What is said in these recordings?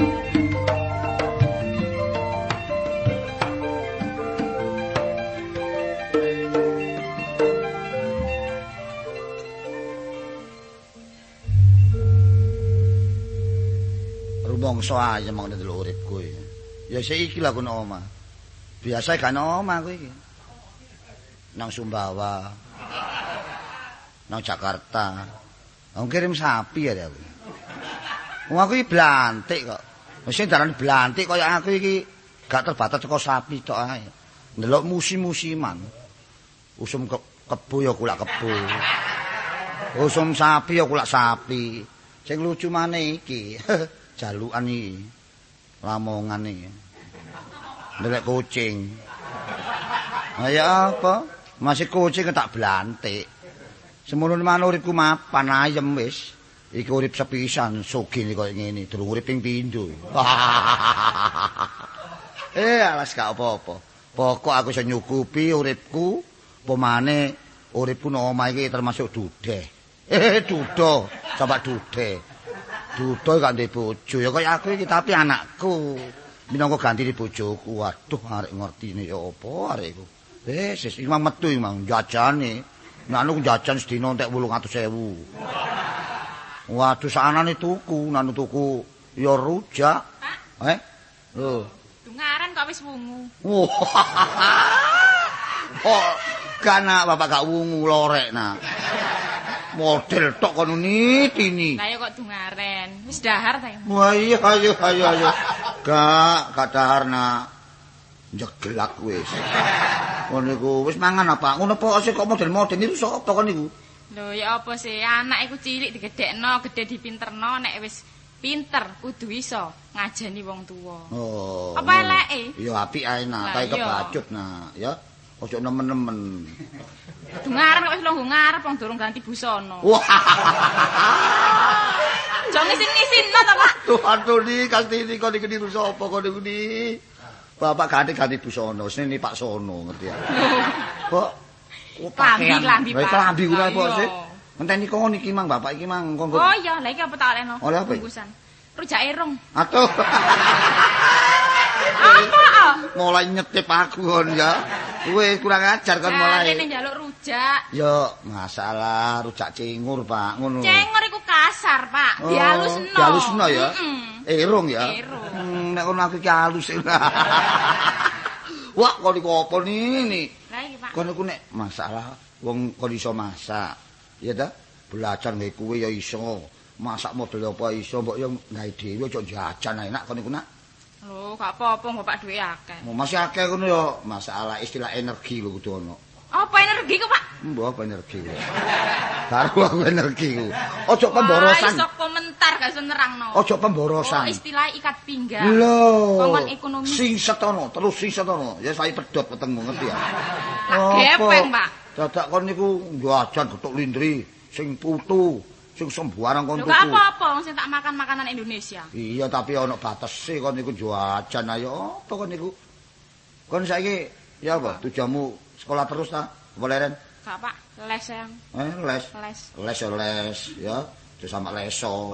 Rumangsa ayem mong ndelok uripku iki. Ya saiki lha kono omah. Biasa gak ana omah kowe iki. Nang Sumbawa. Nang Jakarta. Wong kirim sapi ya aku. Wong aku iki blantik kok. Mesti darane blantik kaya aku iki gak terbatas saka sapi tok ae. Ndelok musim-musiman. Usum kebo ya kulak kebo. Usum sapi ya kulak sapi. Sing lucu maneh iki. Jalukan iki. Lamongan iki. Ndelok kucing. Ya apa? Masih kucing tak blantik. Semono manuk uripku mapan ayem wis. Iki urip sepisan sugih kaya ngene, durung urip ping pindho. Alas gak apa-apa. Pokok aku iso nyukupi uripku, pemane uripku nang omah iki termasuk dudeh. Dudo, coba dudeh. Dudo gak ndek bojo, ya kaya aku iki tapi anakku. Minangka gantine bojoku. Waduh, arek ngertine ya apa arek iku. Wis iki mang metu iki mang jajane. Nanu jajan sedina entek 800.000. Waduh sanane tuku, nanu tuku ya rujak. Lho. Dungaran kok wis wungu. Oh, kana bapak gak wungu lorek nah. Model tok kono nitini. Lah ya kok dungaren. Wis dahar ta. Wah iya ayo. Gak dahar nak. Jegelak wis. Ngono niku wis mangan apa? Ngono apa sih kok model-model niku sapa kon niku? Lho ya apa sih anak iku cilik digedhekno, gedhe dipinterno nek wis pinter kudu iso ngajeni wong tuwa. Oh. Apa eleke? Ya apik ae nah, tak kebacut nah, ya. Ojo nemen-nemen. Dungaran kok wis longgo ngarep wong durung ganti busana. Wah. Jong ngisin-ngisinno to, Pak. Aduh ni Kastini kok iki niru sapa kok niku ni? Bapak ganti busana, sini Pak Sono ngerti ya. Kok Klambi, Pak. Klambi ora apa sih? Ngenteni kon iki mang bapak iki mang kok. Oh iya, lha iki apa tak olehno? Oleh apa? Bungkusan. Rujak erung. Atuh. Apa? Mulai nyetip aku kon ya. Kowe kurang ajar kon mulai. Rene njaluk rujak. Yo, masalah rujak cingur, Pak, ngono. Cengur iku kasar, Pak. Dihalusno. Dihalusno ya. Erung ya. Erung. Nek kono aku iki halus. Wah, kok niku apa nini? Lah iki, Pak. Kon niku nek masalah wong kon iso masak, ya ta? Belajar nggae kuwe ya iso. Masak model apa iso, mbok yo gawe dhewe aja jajan enak kon niku nak. Lho, gak apa-apa Bapak duwe akeh. Masih akeh ngono ya, masalah istilah energi lho kudu ono. Apa energi ku, Pak? Mbok apa energi. Karo aku energi ku. Ojo pemborosan. Iso komentar gak iso nerangno. Ojo pemborosan. Oh, istilah ikat pinggang. Lho. Kongkon ekonomi. Sing setono, terus sing setono. Ya saya pedhot wetengmu ngerti ya. Gepeng, Pak. Dadak kon niku jajan gethuk lindri, sing putu, sing sembarang kon tuku. Lho gak apa-apa, wong sing tak makan makanan Indonesia. Iya, tapi ana batese kon niku jajan ayo apa kon niku. Kon saiki ya apa? Tujuanmu sekolah terus ta? Apa leren? Gak, Pak. Les sayang. Les. Les. Ya. Sama leso.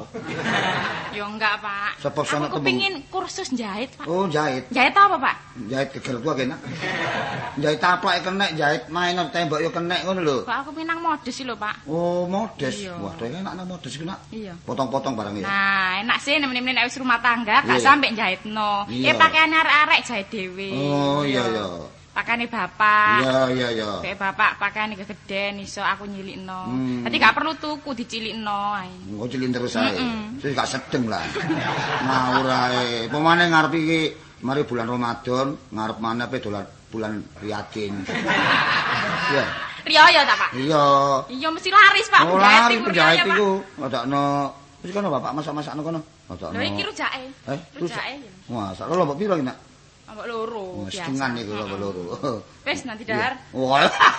Yo enggak, Pak. Aku pengin kursus jahit, Pak. Oh, jahit. Jahit apa, Pak? Jahit gegelku kena. Jahit taplake kenek, jahit mainan tembok yo kenek ngono lho. Pak, aku pinang modis sih lho, Pak. Oh, modis. Iya. Wah, enak nang modis iku nak. Iya. Potong-potong barang ya. Nah, enak sih nemen-nemen nek wis rumah tangga gak sampe jahitno. Pakaian arek-arek jahit dhewe. Oh, iya. Pakaiane bapak. Iya. Kayak bapak pakaiane gegeden iso aku nyilikno. Dadi gak perlu tuku dicilikno ae. Engko cilin terus ae. Wis gak sedeng lah. Ngawur ae. Pemane ngarep iki mari bulan Ramadan, ngarep maneh pe dolan bulan Riyadin. Iya. Riyo ta, Pak? Iya. Iya mesti laris, Pak. Penjahit iku. Adakno wis kono bapak masak-masakno kono. Adakno. Lho iki rujake. Rujake. Masak lho mbok piro iki, Nak? Mbok loro. Setengah niku loro. Wis nanti dahar. Wah.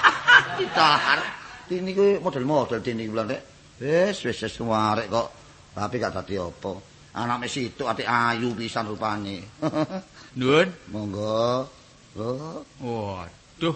Dahar. Ini ku model-model dene iki Rek. Wis arek kok tapi gak dadi apa. Anake situ ati ayu pisan rupane. Nuwun. Monggo. Waduh.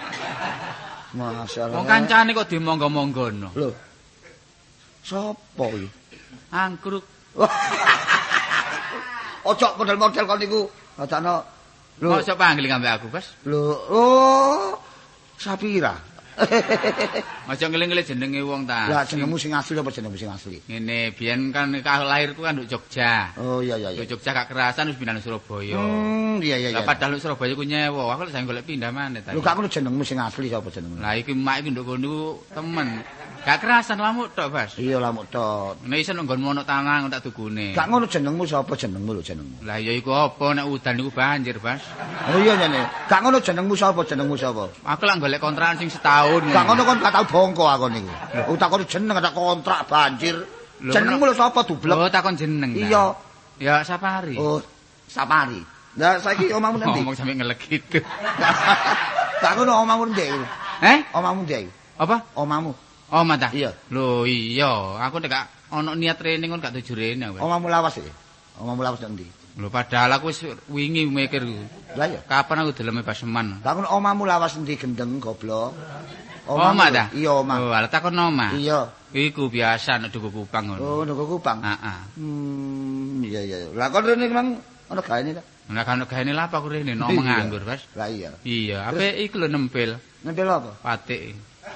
Masalah. Wong kancane kok dimonggo-monggono. Lho. Sopo iki? Angkruk. ojo model-model kon niku. Dadakno Lho, kok panggil ngambek aku, Bas? Lho, oh. Sapira. Aja ngeling-eling jenenge wong ta. Lah jenengmu sing asli apa jenengmu sing asli? Ngene, biyen kan lahirku kan nduk Jogja. Oh iya iya. Nduk Jogja gak kerasan wis pindah nang Surabaya. Iya iya iya. Lah padahal nduk Surabaya ku nyewa, aku lek golek pindah maneh ta. Lho gak ngono jenengmu sing asli sapa jenengmu? Lah iki mak iki nduk kono temen. Gak kerasan lamuk tok, Bas. Iya lamuk tok. Nek iso nggonmu ono tanah tak dugune. Gak ngono jenengmu sapa jenengmu lho jenengmu. Lah ya iku apa nek udan iku banjir, Bas. Oh iya nyene. Gak ngono jenengmu sapa jenengmu sapa. Aku lak golek kontrakan sing setahun. Gak ngono kon gak tau bongko aku niku. Takon jeneng ada kontrak banjir. Jenengmu lho sapa dublek? Oh takon jeneng. Iya. Ya Sapari. Oh, Sapari. Lah saiki omahmu ndi? Ngomong sampe ngelek gitu. Gak ngono omahmu ndi? Omahmu ndi? Apa? Omahmu. Oh, mata. Iya. Lho, iya. Aku nek gak ono niat training kon gak tuju rene. Omahmu lawas iki. Omahmu lawas ndi? Lho, padahal aku wis wingi mikir. Lah iya. Kapan aku deleme Paseman? Lah ngono omahmu lawas ndi gendeng goblok. Omah ta? Iya, omah. Oh, ala takon omah. Iya. Iku biasa nek Duku Kupang ngono. Oh, Duku Kupang. Heeh. Iya iya. Lah kon rene memang ono gaene ta? Nek kan gaene lha apa aku rene no nganggur, Bas. Lah iya. Iya, ape iku lho nempel. Nempel apa? Patik.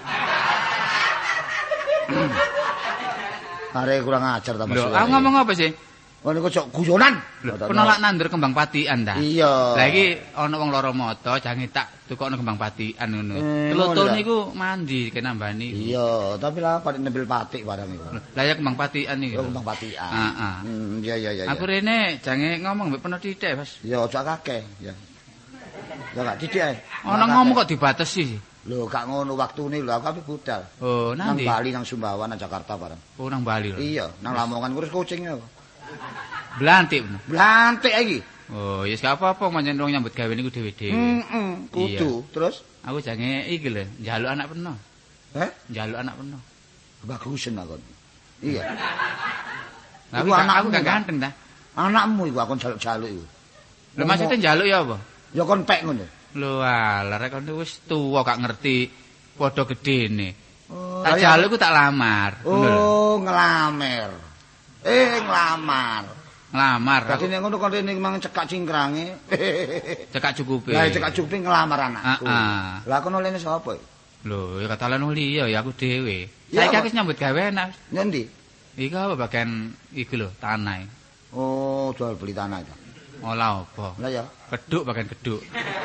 Arek kurang ajar ta Mas. Lho, aku ngomong apa sih? Oh niku cok guyonan. Penolak nandur kembang patikan ta. Iya. Lah iki ana wong loro mata jange tak tukokno kembang patikan ngono. Telutun niku mandi kenambani. Iya, tapi lah pada nempel patik barang iku. Lah ya kembang patikan iki. Kembang patikan. Heeh. Iya iya iya. Aku rene jange ngomong mbek peno titik, Mas. Ya aja kakek, ya. Ya gak titik ae. Ana ngomong kok dibatesi. Lho, gak ngono waktune lho, aku ape budal. Oh, nang nanti. Bali nang Sumbawa nang Jakarta bareng. Oh, nang Bali lho. Iya, nang Lamongan ngurus kucing aku. Blantik. Blantik iki. Oh, ya gak apa-apa pancen wong nyambut gawe niku dhewe-dhewe. Kudu. Terus aku jange iki lho, njaluk anak peno. Njaluk anak peno. Bagusen aku. Iya. Aku anakku gak ganteng ta? Anakmu iku aku njaluk-jaluk iku. Lho maksudnya njaluk ya apa? Ya kon pek ngono. Lho alah rek kon wis tuwa gak ngerti padha gedene. Oh, tak jaluk ku tak lamar. Oh, ngelamer. Nglamar. Nglamar. Dadi nek ngono kon rene mang cekak cingkrange. Cekak cukupe. Lah cekak cukupe nglamar anakku. Heeh. Lah kono lene sapa? Lho, ya katalan liya ya aku dhewe. Saiki aku nyambut gawe enak. Ngendi? Iki apa bagian iki lho, tanah. Oh, jual beli tanah itu. Olah apa? Lah ya. Keduk bagian keduk.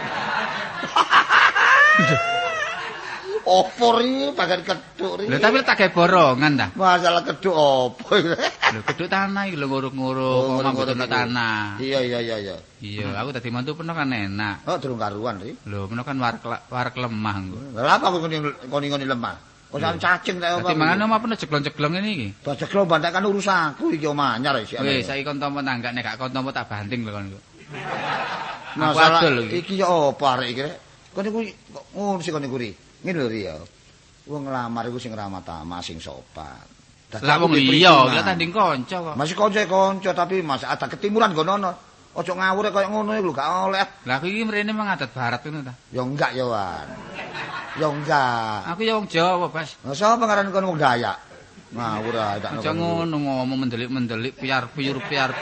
Opor iki bagian keduk iki. Lho tapi tak gawe borongan ta? Masalah keduk opo iki? Lho keduk tanah iki lho nguruk-nguruk ngomong tanah. Iya iya iya iya. Iya, aku dadi mantu peno kan enak. Oh, durung karuan iki. Lho, peno kan warek lemah engko. Lah apa kok ngoni lemah? Kok cacing ta apa? Dadi mangane omah peno jeglong-jeglong ngene iki. Jeglong bantakan urusanku iki omah anyar iki. Wis, saiki kon tampa tangga nek gak kon tampa tak banting lho kon. Masalah iki ya apa arek iki rek? Kon niku ngono sih kon niku ri. Ngene lho ri ya. Wong nglamar iku sing ramah tamah sing sopan. Lah wong liya, iki tanding kanca kok. Masih kanca tapi mas ada ketimuran gono. Ojo ngawur kaya ngono iku lho gak oleh. Lah aku iki mrene mang adat barat ngono ta. Ya enggak ya, Wan. Ya enggak. Aku ya wong Jawa, Bas. Lah sapa ngaran kon wong Dayak? Ngawur ae tak ngono. Jangan ngono ngomong mendelik-mendelik piar-piur.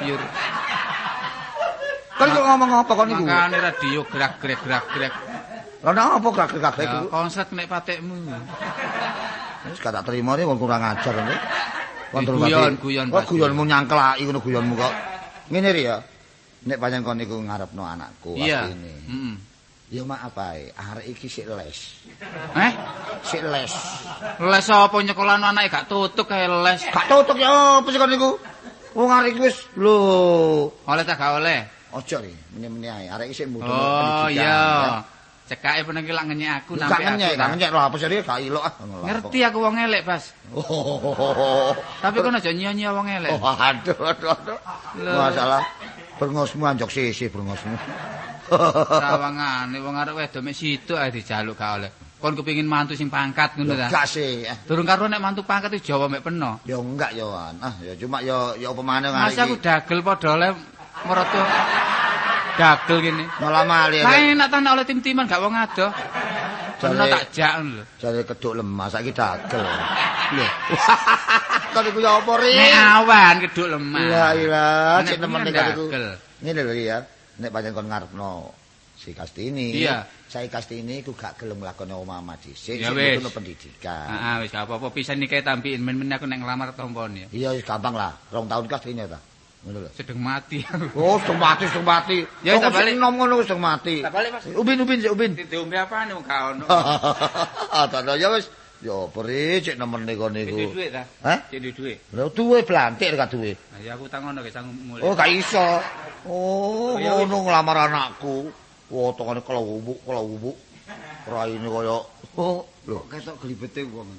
Kan kok ngomong apa kon niku? Makane radio gerak-gerak. Lah napa gerak-gerak iku? Konslet nek patekmu. Wis gak tak terima iki wong kurang ajar ngono. Guyon. Kok guyonmu nyangklaki ngono guyonmu kok. Ngene ri ya. Nek pancen kon niku ngarepno anakku asline. Heeh. Ya maaf ae, arek iki sik les. Sik les. Les apa nyekolahno anake gak tutuk kae les. Gak tutuk ya apa sih kon niku? Wong arek iki wis lho. Oleh ta gak oleh? Ojo ri, menye-menye ae. Arek iki sik mudhun. Oh iya. Cekake peno iki lak ngenyek aku nampi aku. Gak ngenyek lho apa sih gak ilok ah. Ngerti aku wong elek, Bas. Tapi kon aja nyiya-nyiya wong elek. Oh, aduh. Masalah brengosmu anjok sisih brengosmu. Sawangane wong arek wedok mek situk ae dijaluk gak oleh. Kon kepengin mantu sing pangkat ngono ta? Gak sih. Durung karo nek mantu pangkat iki Jawa mek peno. Ya enggak ya, Wan. Ya cuma ya apa maneh ngene iki. Mas aku dagel padha oleh meroto dagel kene. Malah malih. Lah enak ta nek oleh tim-timan gak wong adoh. Ono tak jak lho. Jare keduk lemah saiki dagel. Lho. Kon iku ya apa ri? Nek awan keduk lemah. La ilah, cek Nek nemen pengen nek iku. dagel. Ngene lho ya. Nek pancen kon ngarepno si Kastini. Iya. Saya Kastini iku gak gelem nglakoni omah dhisik, Ya sing wis. butuh pendidikan. Heeh, wis gak apa-apa pisan iki tampiin men-men aku nek nglamar tompone. Iya wis gampang lah. 2 tahun Kastini ta. Ngono lho. Sedeng mati. Oh, sedang mati. Ya, tak balik. Nom ngono wis sedang mati. Tak balik, Mas. Ubin. Diombe apane wong gak ono. Tak ya wis. Ya peri cek nemene kon niku. Iki dhuwit ta? Hah? Cek dhuwit. Lha duwe blantik gak duwe. Nah, ya aku tak ngono ge sang mulai. Oh, gak iso. Oh, ngono nglamar anakku. Wah, tongane kelawubuk. Raine kaya lho, Ketok glibete wong.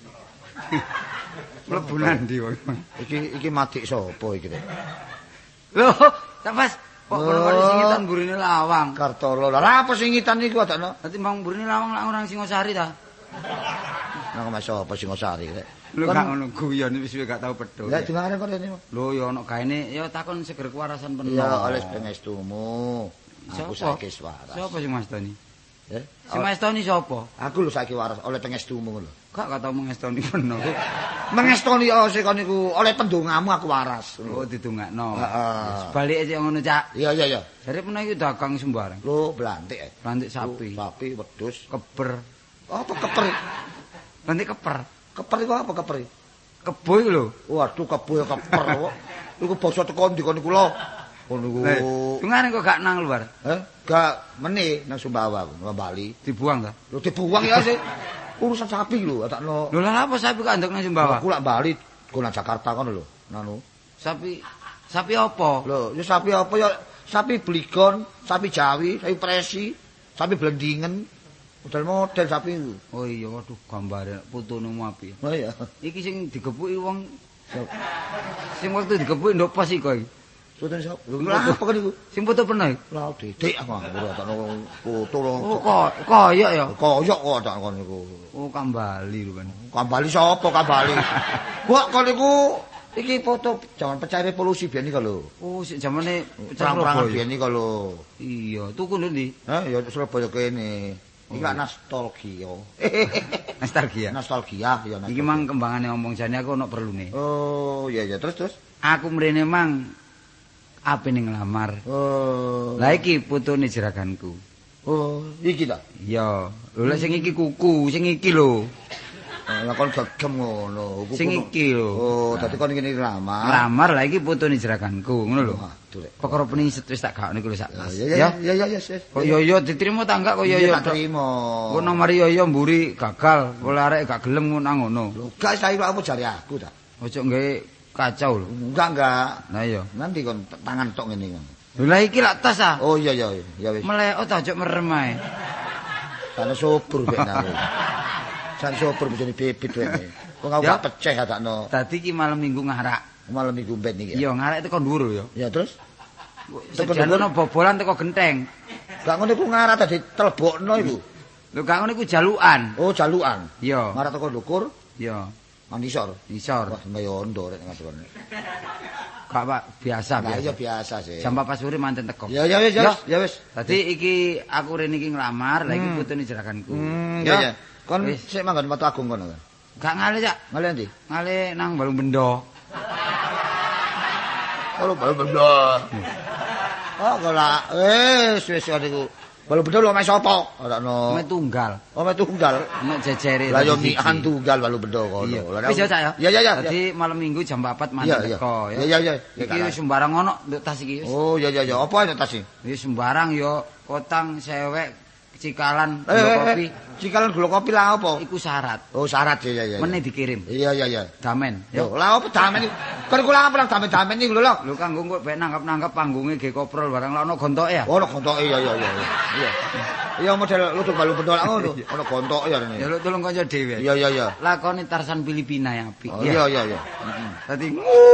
Mlebu nandi wong. iki madik sapa iki rek? Lho, tak Mas. Kok kono-kono singitan burine lawang. Kartolo. Lah apa singitan niku adakno? Dadi mang burine lawang lak orang Singosari ta. Nang Mas sapa Singosari rek? Lho gak ngono guyon wis gak tau pedho. Lah dimana kon rene? Lho ya ono gaene ya takon seger kewarasan penuh. Ya oleh pengestumu. Aku Sapa? saiki waras. Sapa sing mastoni? Eh? Si mastoni sapa? Aku lho saiki waras oleh pengestumu lho. Gak tau mengestoni penuh. Mengestoni sik kon niku oleh pendongamu aku waras. Oh didongakno. Heeh. Sebalike cek ngono Cak. Iya. Jare penuh iki dagang sembarang. Lho blantik. Lantik sapi, Sapi wedhus. keber. Apa keper? Lantik keper. Keper iku apa keper? Kebo iku lho. Waduh kebo ya keper kok. Iku basa teko ndi kon niku lho. Kon niku. Tungane kok gak nang luar. Gak meneh nang Sumbawa aku, nang Bali. Dibuang ta? Lho dibuang ya sih. Urusan sapi lho, takno. Lho lah apa sapi kok andek nang Sumbawa? Aku lak Bali, go nang Jakarta kono lho. Nanu. Sapi apa? Lho, ya sapi apa ya? Sapi bligon, sapi Jawi, sapi presi, sapi blendingen. Model-model sapi iku. Oh iya, waduh gambare putumu apik. Oh iya. Iki sing digepuki wong sing waktu digepuki ndok pas iku. Foto sapa? Lho apa kan iku? Sing foto pernah. Lah dedek aku ora takno foto lho. Oh koyok ya. Koyok kok tak kon niku. Oh Kambali rupane. Kambali sapa Kambali? Kok kon niku iki foto jaman pecah revolusi biyen iki lho. Oh sik jamane Perang-perangan biyen iki lho. Iya, tuku ndi? Hah, ya Surabaya kene. Iki lak nostalgia. Nostalgia. Ya. Iki mang kembangane omong jane aku ono perlune. Oh, iya terus. Aku mrene mang apene nglamar. Oh. Lah iki putune jeraganku. Oh, iki ta. Iya. Lho lek sing iki kuku, sing iki lho. Lah kon gegem ngono. Sing iki lho. Oh, dadi kon ngene lamar. Nglamar lah iki putune jeraganku, ngono lho. Waduh rek. Perkara peningset wis tak gakne kuwi sak Mas. Ya. Kok yo diterima ta enggak kok yo tak terima. Kok nomor yo mburi gagal, oleh arek gak gelem nang ngono. Lho, gak saiki apa jare aku ta. Ojo nggae kacau lho. Enggak. Nah iya. Nanti kon tangan tok ngene. Lho lah iki lak tas ah. Oh iya wis. Meleot aja merem ae. Karena sobur bek nang. San sobur bojone bibit wene. Kok gak pecah adakno. Dadi iki malam Minggu ngarak. Malam Minggu ben iki. Iya, ngarak teko dhuwur ya. Ya terus Sejane ono bobolan teko genteng. gak ngono iku ngarak dadi telebokno iku. Lho gak ngono iku jalukan. Oh, jalukan. Iya. Ngarak teko ndukur, Iya. mandisor. Isor. Wah, kaya ondo rek ngadone. Gak Pak, biasa Nah, biasa. iya biasa sih. Jam 4 sore manten teko. Ya wis. Dadi iki aku rene iki nglamar, lah iki putune jeraganku. Ya. Kon Wis. sik manggon Watu Agung kono. Gak ngale, Cak. Ngale ndi? Ngale nang Balung Bendo. Kalau balu benda. Oh, kala wis niku. Balu benda lho mek sapa? Ora ono. Mek tunggal. Oh, mek tunggal. Mek jejere. Lah yo mikan tunggal balu benda kono. Iya. Wis ya, Cak ya. Ya. Dadi malam Minggu jam 4 manten teko ya. Iya. Iki sembarang ono nduk tas iki. Oh, ya. Apa ana tas iki? Wis sembarang yo kotang sewek cikalan gula kopi. Cikalan gula kopi lah apa? Iku syarat. Oh, syarat ya. Meneh dikirim. Iya. Damen. Yo, lah apa damen iki? Kan kula apa damen iki lho lho. Lho kanggo kok ben nangkap-nangkap panggunge ge koprol barang lah ono gontoke ya. Ono gontoke iya. Iya model luduk balu benda lah ngono. Ono gontoke ya rene. Ya lu tolong kanca dhewe. Iya. Lakoni Tarsan Filipina ya apik. Oh, iya. Heeh. Dadi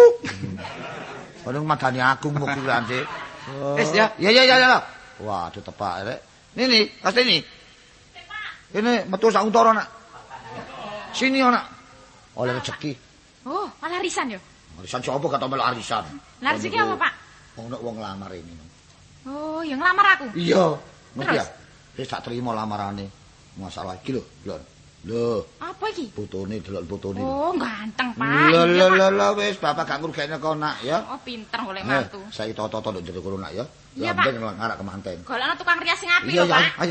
Ono madani agung mung kuwi sih. wis ya. Iya. Waduh tepak rek. Nini, pasti ini. Ini metu sak untara nak. Sini ana. Oleh rezeki. Oh, malah arisan yo. Arisan sapa kata melu arisan? Lah rezeki apa, Pak? Ono wong lamar ini. Oh, yang ngelamar aku. Iya. Ngerti Terus? ya? Wis tak terima lamarane. Masalah iki lho, Lon. Lho. Apa iki? Fotone delok fotone. Oh, ganteng, Pak. Lho wis bapak gak ngrugekne kok nak ya. Oh, pinter golek mantu. Saya toto-toto nduk jero kono nak ya. Iya, Pak. Lamben ngarak kemanten. Golekno tukang rias sing apik Iya, lho, Pak. ayo.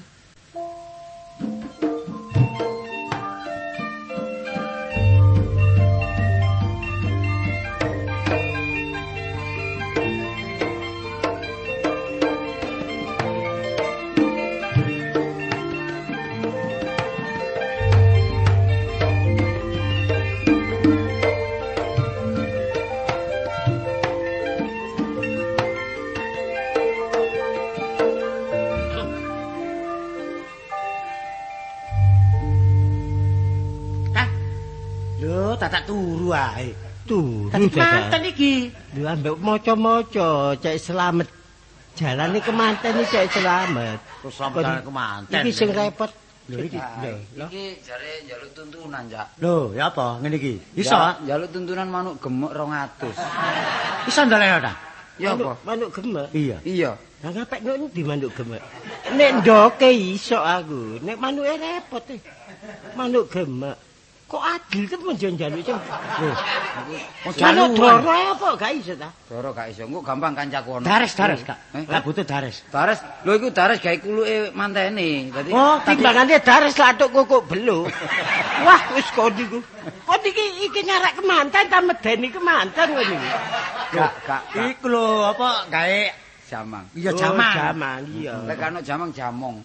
Tak turu ae. Turu Kemanten iki. Lho ambek maca-maca cek selamet. Jalane kemanten iki cek selamet. Terus sampeyan kemanten. Iki sing repot. Lho iki. Lho. Iki jare njaluk tuntunan, Cak. Lho, ya apa ngene iki? Iso? Njaluk tuntunan manuk gemuk 200. Iso ndaleno ta? Ya apa? Manuk gemek. Iya. Iya. Lah ngapek nek ndi manuk gemek? Nek ndoke iso aku. Nek manuke repot e. Manuk gemek. Kok adil kan njaluk ceng. Lho. Manuk doro apa gak iso ta? Doro gak iso. Engko gampang kancaku ono. Dares, Kak. Gak butuh dares. Dares. Lho iku dares gawe kuluke mantene. Dadi Oh, timbangane dares latuk kukuk beluk. Wah, wis kok niku. Kok iki nyarak kemanten ta medeni kemanten ngono iki. gak Iku lho apa gawe jamang. iya jamang. Jamang iya. Lek ana jamang jamong.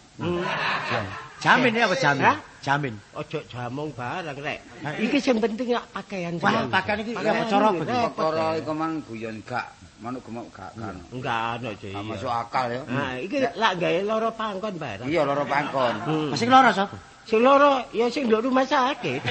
Jamin ya apa jamin? Hah? Jamin. Ojo jamong barang rek. Iki sing penting ya pakaian. Wah, pakaian iki ya cara Perkara iku mang guyon gak manuk gemuk gak kan. Enggak ono Gak iya. masuk akal ya. Nah, iki lak gawe loro pangkon barang. Iya loro pangkon. Masih loro sapa? Sing loro ya sing nduk rumah sakit.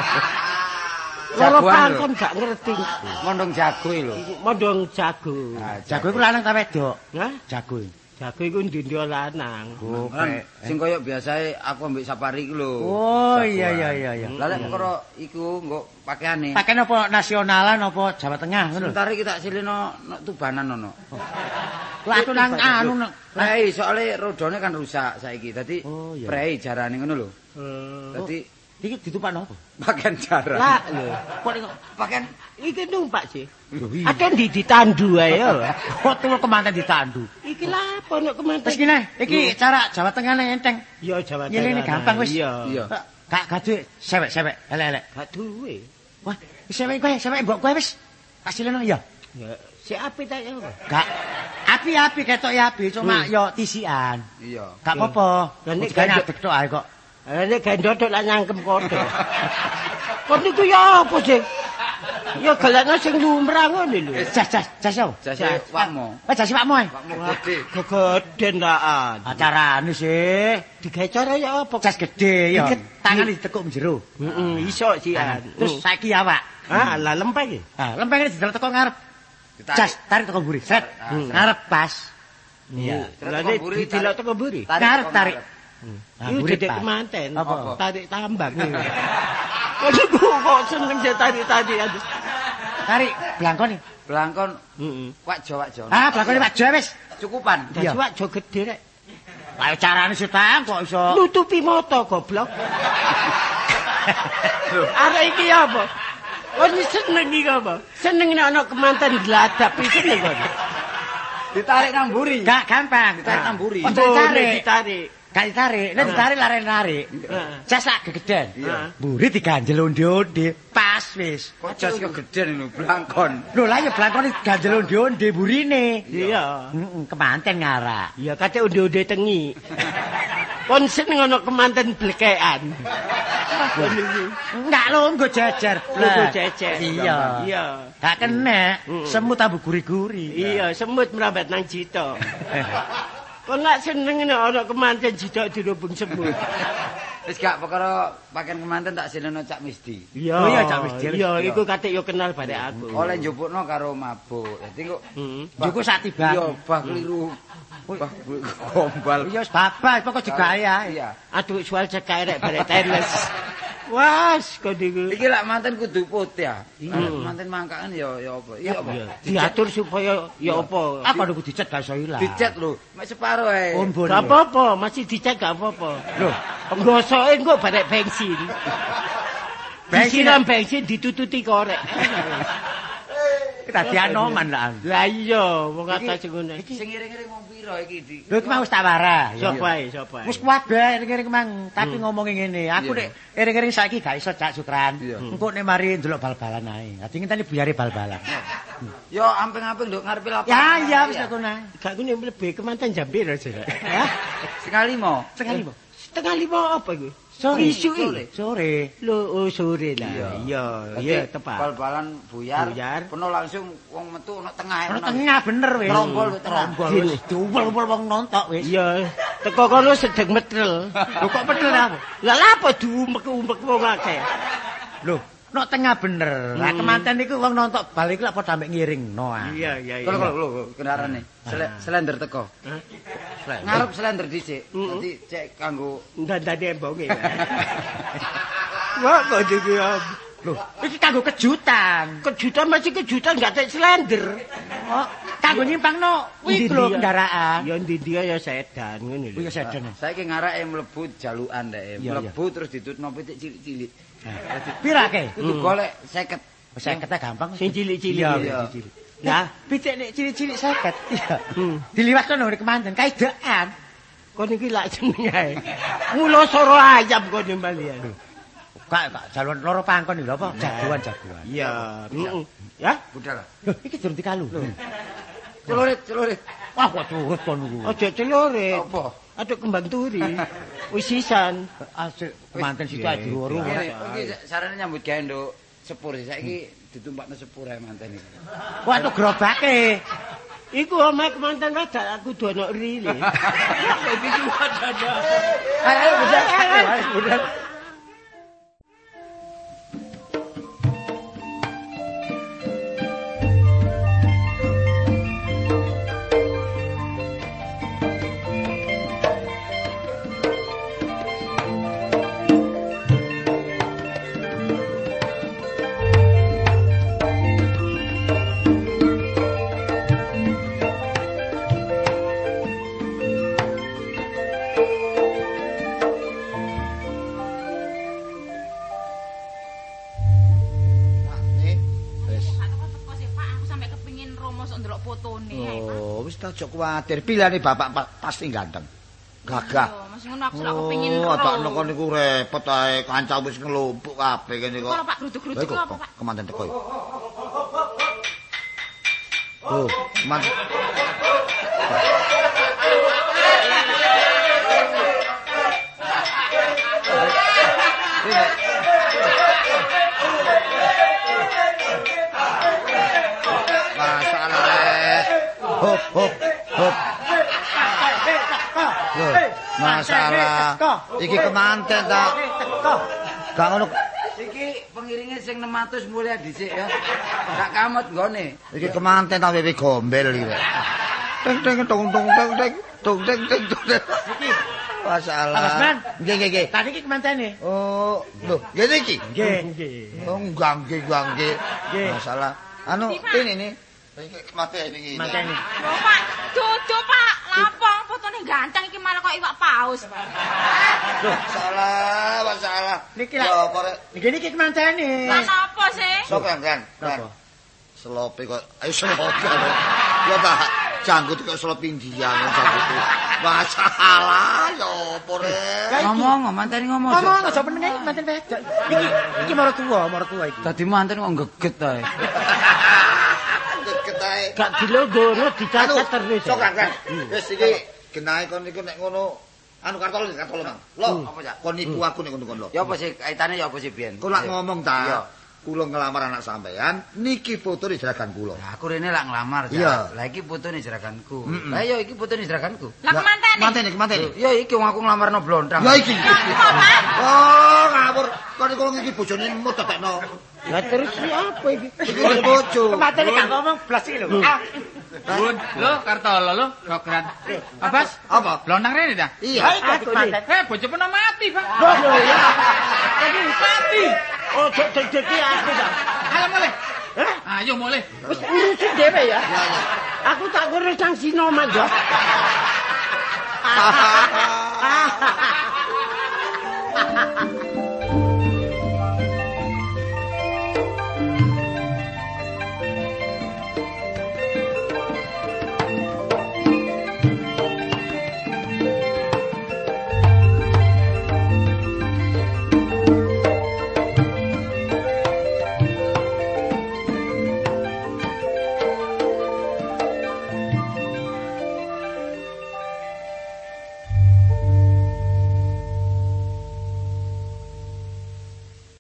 Loro Jagoan pangkon gak ngerti. Mondong jago lho. Mondong jago. Jago iku lanang ta wedok? Hah? Jago. Jago iku ndindho lanang. Kan sing koyo biasae aku ambek Sapari iku lho. Oh iya. Lah lek perkara iku nggo pakaiane. Pakaian apa nasionalan apa Jawa Tengah ngono? Sebentar iki tak silino Tubanan ono. Lah aku nang anu Prei soalnya rodone kan rusak saiki. Dadi Oh, iya. prei jarane ngono lho. Dadi iki ditupakno apa? pakaian jaran. Lah lho. Kok iku Pakaian Iki numpak sih. iya. Ada di ditandu ae ya. Kok turu kemanten ditandu. Iki lah apa nek kemanten. Terus gini, iki cara Jawa Tengah ning enteng. Ya Jawa Tengah. Nyelene gampang wis. Iya. Gak duwe sewek-sewek, elek-elek. Gak duwe. Wah, sewek mbok kowe wis. Kasileno ya. Ya, si api tak ya. Gak api-api ketok ya api, cuma yo tisian. iya. Gak apa-apa. Lah nek Nek gandok- adek tok ae kok. Nek gawe ndodok lah nyangkem kodho. Kok niku ya apa sih? Ya galakno sing lumrah ngono lho. Jas yo. Jase wakmu. Jas pakmu ae. Wakmu gede. Gegeden raan. Acarane sih. Digawe cara ya apa? Jas gede yo. Iket. Tangan ditekuk njero. Iso sih. Terus saiki awak. ah lah lempeng iki. Ah, lempeng didelok teko ngarep. Jas tarik teko mburi. Set. Ngarep pas. Iya. Lah nek didelok teko mburi. Ngarep tarik. Nah, Iku mburi dedek pas. kemanten. Apa? Tarik tambang. Kok niku kok seneng saya tarik-tarik aduh. Tarik blangkon iki. Blangkon Heeh. wak jo. Ah, blangkone Pak Jo wis. Cukupan. Dadi Iya. wak jo gedhe rek. Lah carane setan kok iso. Nutupi mata goblok. Arek iki apa? Kok seneng iki apa? Seneng nek ana kemanten gladap iki seneng kok. Ditarik nang mburi. Gak gampang. Ditarik nang mburi. Oh, ditarik. Ditarik. Gak ditarik. Nek ditarik lari-lari. Jas sak gegeden. Mburi diganjel onde-onde. Pas wis. Kok jas kegeden lho blangkon. Lho lah ya blangkone diganjel onde-onde burine. Iya. Kemanten ngarak. Iya kate onde-onde tengi. Kon seneng ana kemanten blekekan. Enggak lho, nggo jejer. Nggo jejer. Iya. Iya. Gak kena. Semut ambu guri-guri. Iya, semut merambat nang jito. Kon lak seneng nek ana kemanten jito dirubung semut. Wis gak perkara pakaian kemanten tak sileno Cak Misdi. Iya. Oh iya, Cak Misdi. Iya, iku katik yo kenal barek aku. Oleh njupukno karo mabuk. Dadi kok Juku sak tiba. iya bah kliru. Bah gombal. Iya wis babas pokok jegae ya. Iya. Aduh soal cekak rek barek teles.Was kok niku. Iki lak manten kudu putih ya. Manten mangkakan ya apa? Iya apa? Diatur supaya ya apa? Apa kudu dicet gak iso ilang. Dicet lho, mek separo ae. Ombon. Gak apa-apa, masih dicek gak apa-apa. Loh, Ngosoke engko barek bensin. Bensin Disiram bensin ditututi korek. dadi anoman lah. Lah iya, wong kata sing ngono. Sing iring-iring wong pira iki di? Lho iki mau wis tak warah. Sapa ae, sapa ae. Wis kuat bae iring-iring mang, tapi ngomongi ngene, aku nek iring-iring saiki gak iso Cak Sukran. Engko nek mari ndelok bal-balan ae. Dadi ngenteni buyare bal-balan. Yo amping-amping nduk ngarepe lapangan. Ya iya wis aku nah. Gak ngene lebih kemanten jam pira sih? Hah? Sekali mo. Sekali, Bu. Setengah 5 apa iku? Sore. Sore. Sore. Lho, oh sore lah. Iya, tepat. Bal-balan buyar. Buyar. Penuh langsung wong metu ono tengah. Ono tengah bener wis. Trombol wis tengah. Trombol wis diumpul-umpul wong nontok wis. Iya, teko kono sedeng metrel. Lho kok pedel aku? Lah lha apa diumpek-umpek wong akeh? Lho, nok tengah bener. Lah kemanten niku wong nontok bal iku lak padha ambek ngiringno. Iya, iya, iya. Lho, kendarane. Slender teko. Ngarep slender dhisik. Dadi cek kanggo Ndandane embonge. Wah, kok iki Lho, iki kanggo kejutan. kejutan masih kejutan gak tek slender. Oh, kanggo nyimpangno kuwi lho kendaraan. Ya ndi ya sedan ngene lho. Kuwi sedan. saiki ngarake mlebu jalukan ndek. Iya, Mlebu terus ditutno pitik cilik-cilik. Pira ke? Kudu golek 50. 50 gampang. Sing cilik-cilik. Iya, Iya. cilik. Lah, pitik nek cilik-cilik 50. Iya. Diliwatno nang kemanten kaidekan. Kon iki lak jeneng ae. Mula soro ayam kon mbalian. Kak jalur loro pangkon lho apa? Jagoan-jagoan. Iya, ya. Budal. Lho, iki durung dikalu. Celurit. Wah, kok curut kon niku. Aja celurit. Apa? Aduh kembang turi. Wis sisan. Asik kemanten situ ae diworu. Iki sarane nyambut gawe nduk sepur saiki ditumpakno sepur ae manten iki. Wah, tuh gerobake. Iku omahe kemanten wedak aku do ono rile. Iki cuma dada. Ayo, budal. Aja kuwatir, pilihane bapak pasti ganteng. Gagah. Lho, Mas ngono aku lak kepengin ro. Oh, tak nek niku repot ae, kanca wis ngelumpuk kabeh kene kok. Kok Pak gruduk-gruduk apa, Pak? Kemanten teko. Oh, kemanten. Hop. Masalah. Iki kemanten ta? Gak ngono. Iki pengiringe sing 600 mulai dhisik ya. Gak kamot nggone. Iki kemanten ta wewe gombel iki. Teng tung. Iki masalah. Mas, Nggih. Tadi iki kemantene. Oh, lho, ngene iki. Nggih. Oh, gangge. Masalah. Anu, ini. Iki kemanten iki. Mantene. Lho, Pak, dodo, Pak. Lapo fotone ganteng iki malah kok iwak paus. Masalah. Niki Ya lah. apa rek? Niki kemantene. Lah napa sih? Sok kan. Napa? Selope kok. Ayo selope. Ya Pak, janggut kok selop Indian janggut. Masalah ya apa rek? Ngomong, manten ngomong. Ngomong aja penenge manten wedok. Iki maratuwa iki. Dadi manten kok geget ae. Ketae. Gak dilonggono dicacat terus. Sok kan. Wis iki genahe kon niku nek ngono anu kartolo Mang. Lho, apa ya? Kon nipu aku nek ngono kon lho. Ya apa sih kaitane ya apa sih biyen? Kok lak ngomong ta? kula ngelamar anak sampean, niki fotone jeragan kula. Lah aku rene lak nglamar, Iya. Lah iki fotone jeraganku. Lah iya iki fotone jeraganku. Lah kemantene? Mantene. Ya iki wong aku nglamarno blontrang. Ya iki. Oh, ngawur. Kon iku iki bojone mut tetekno. Lah terus apa iki? Iki bojo. Kemantene gak ngomong blas iki lho. Bun, lho Kartolo lho, Rokran. Abas, Apa? blontang rene ta? Iya. Aku iki. Bojo pernah mati, Pak. Lho ya. Mati. Oh, jadi aku ta. Ayo mulai. Ayo mulai. Wis urusin dhewe ya. Aku tak ngurus nang Sinoman yo. Hahaha.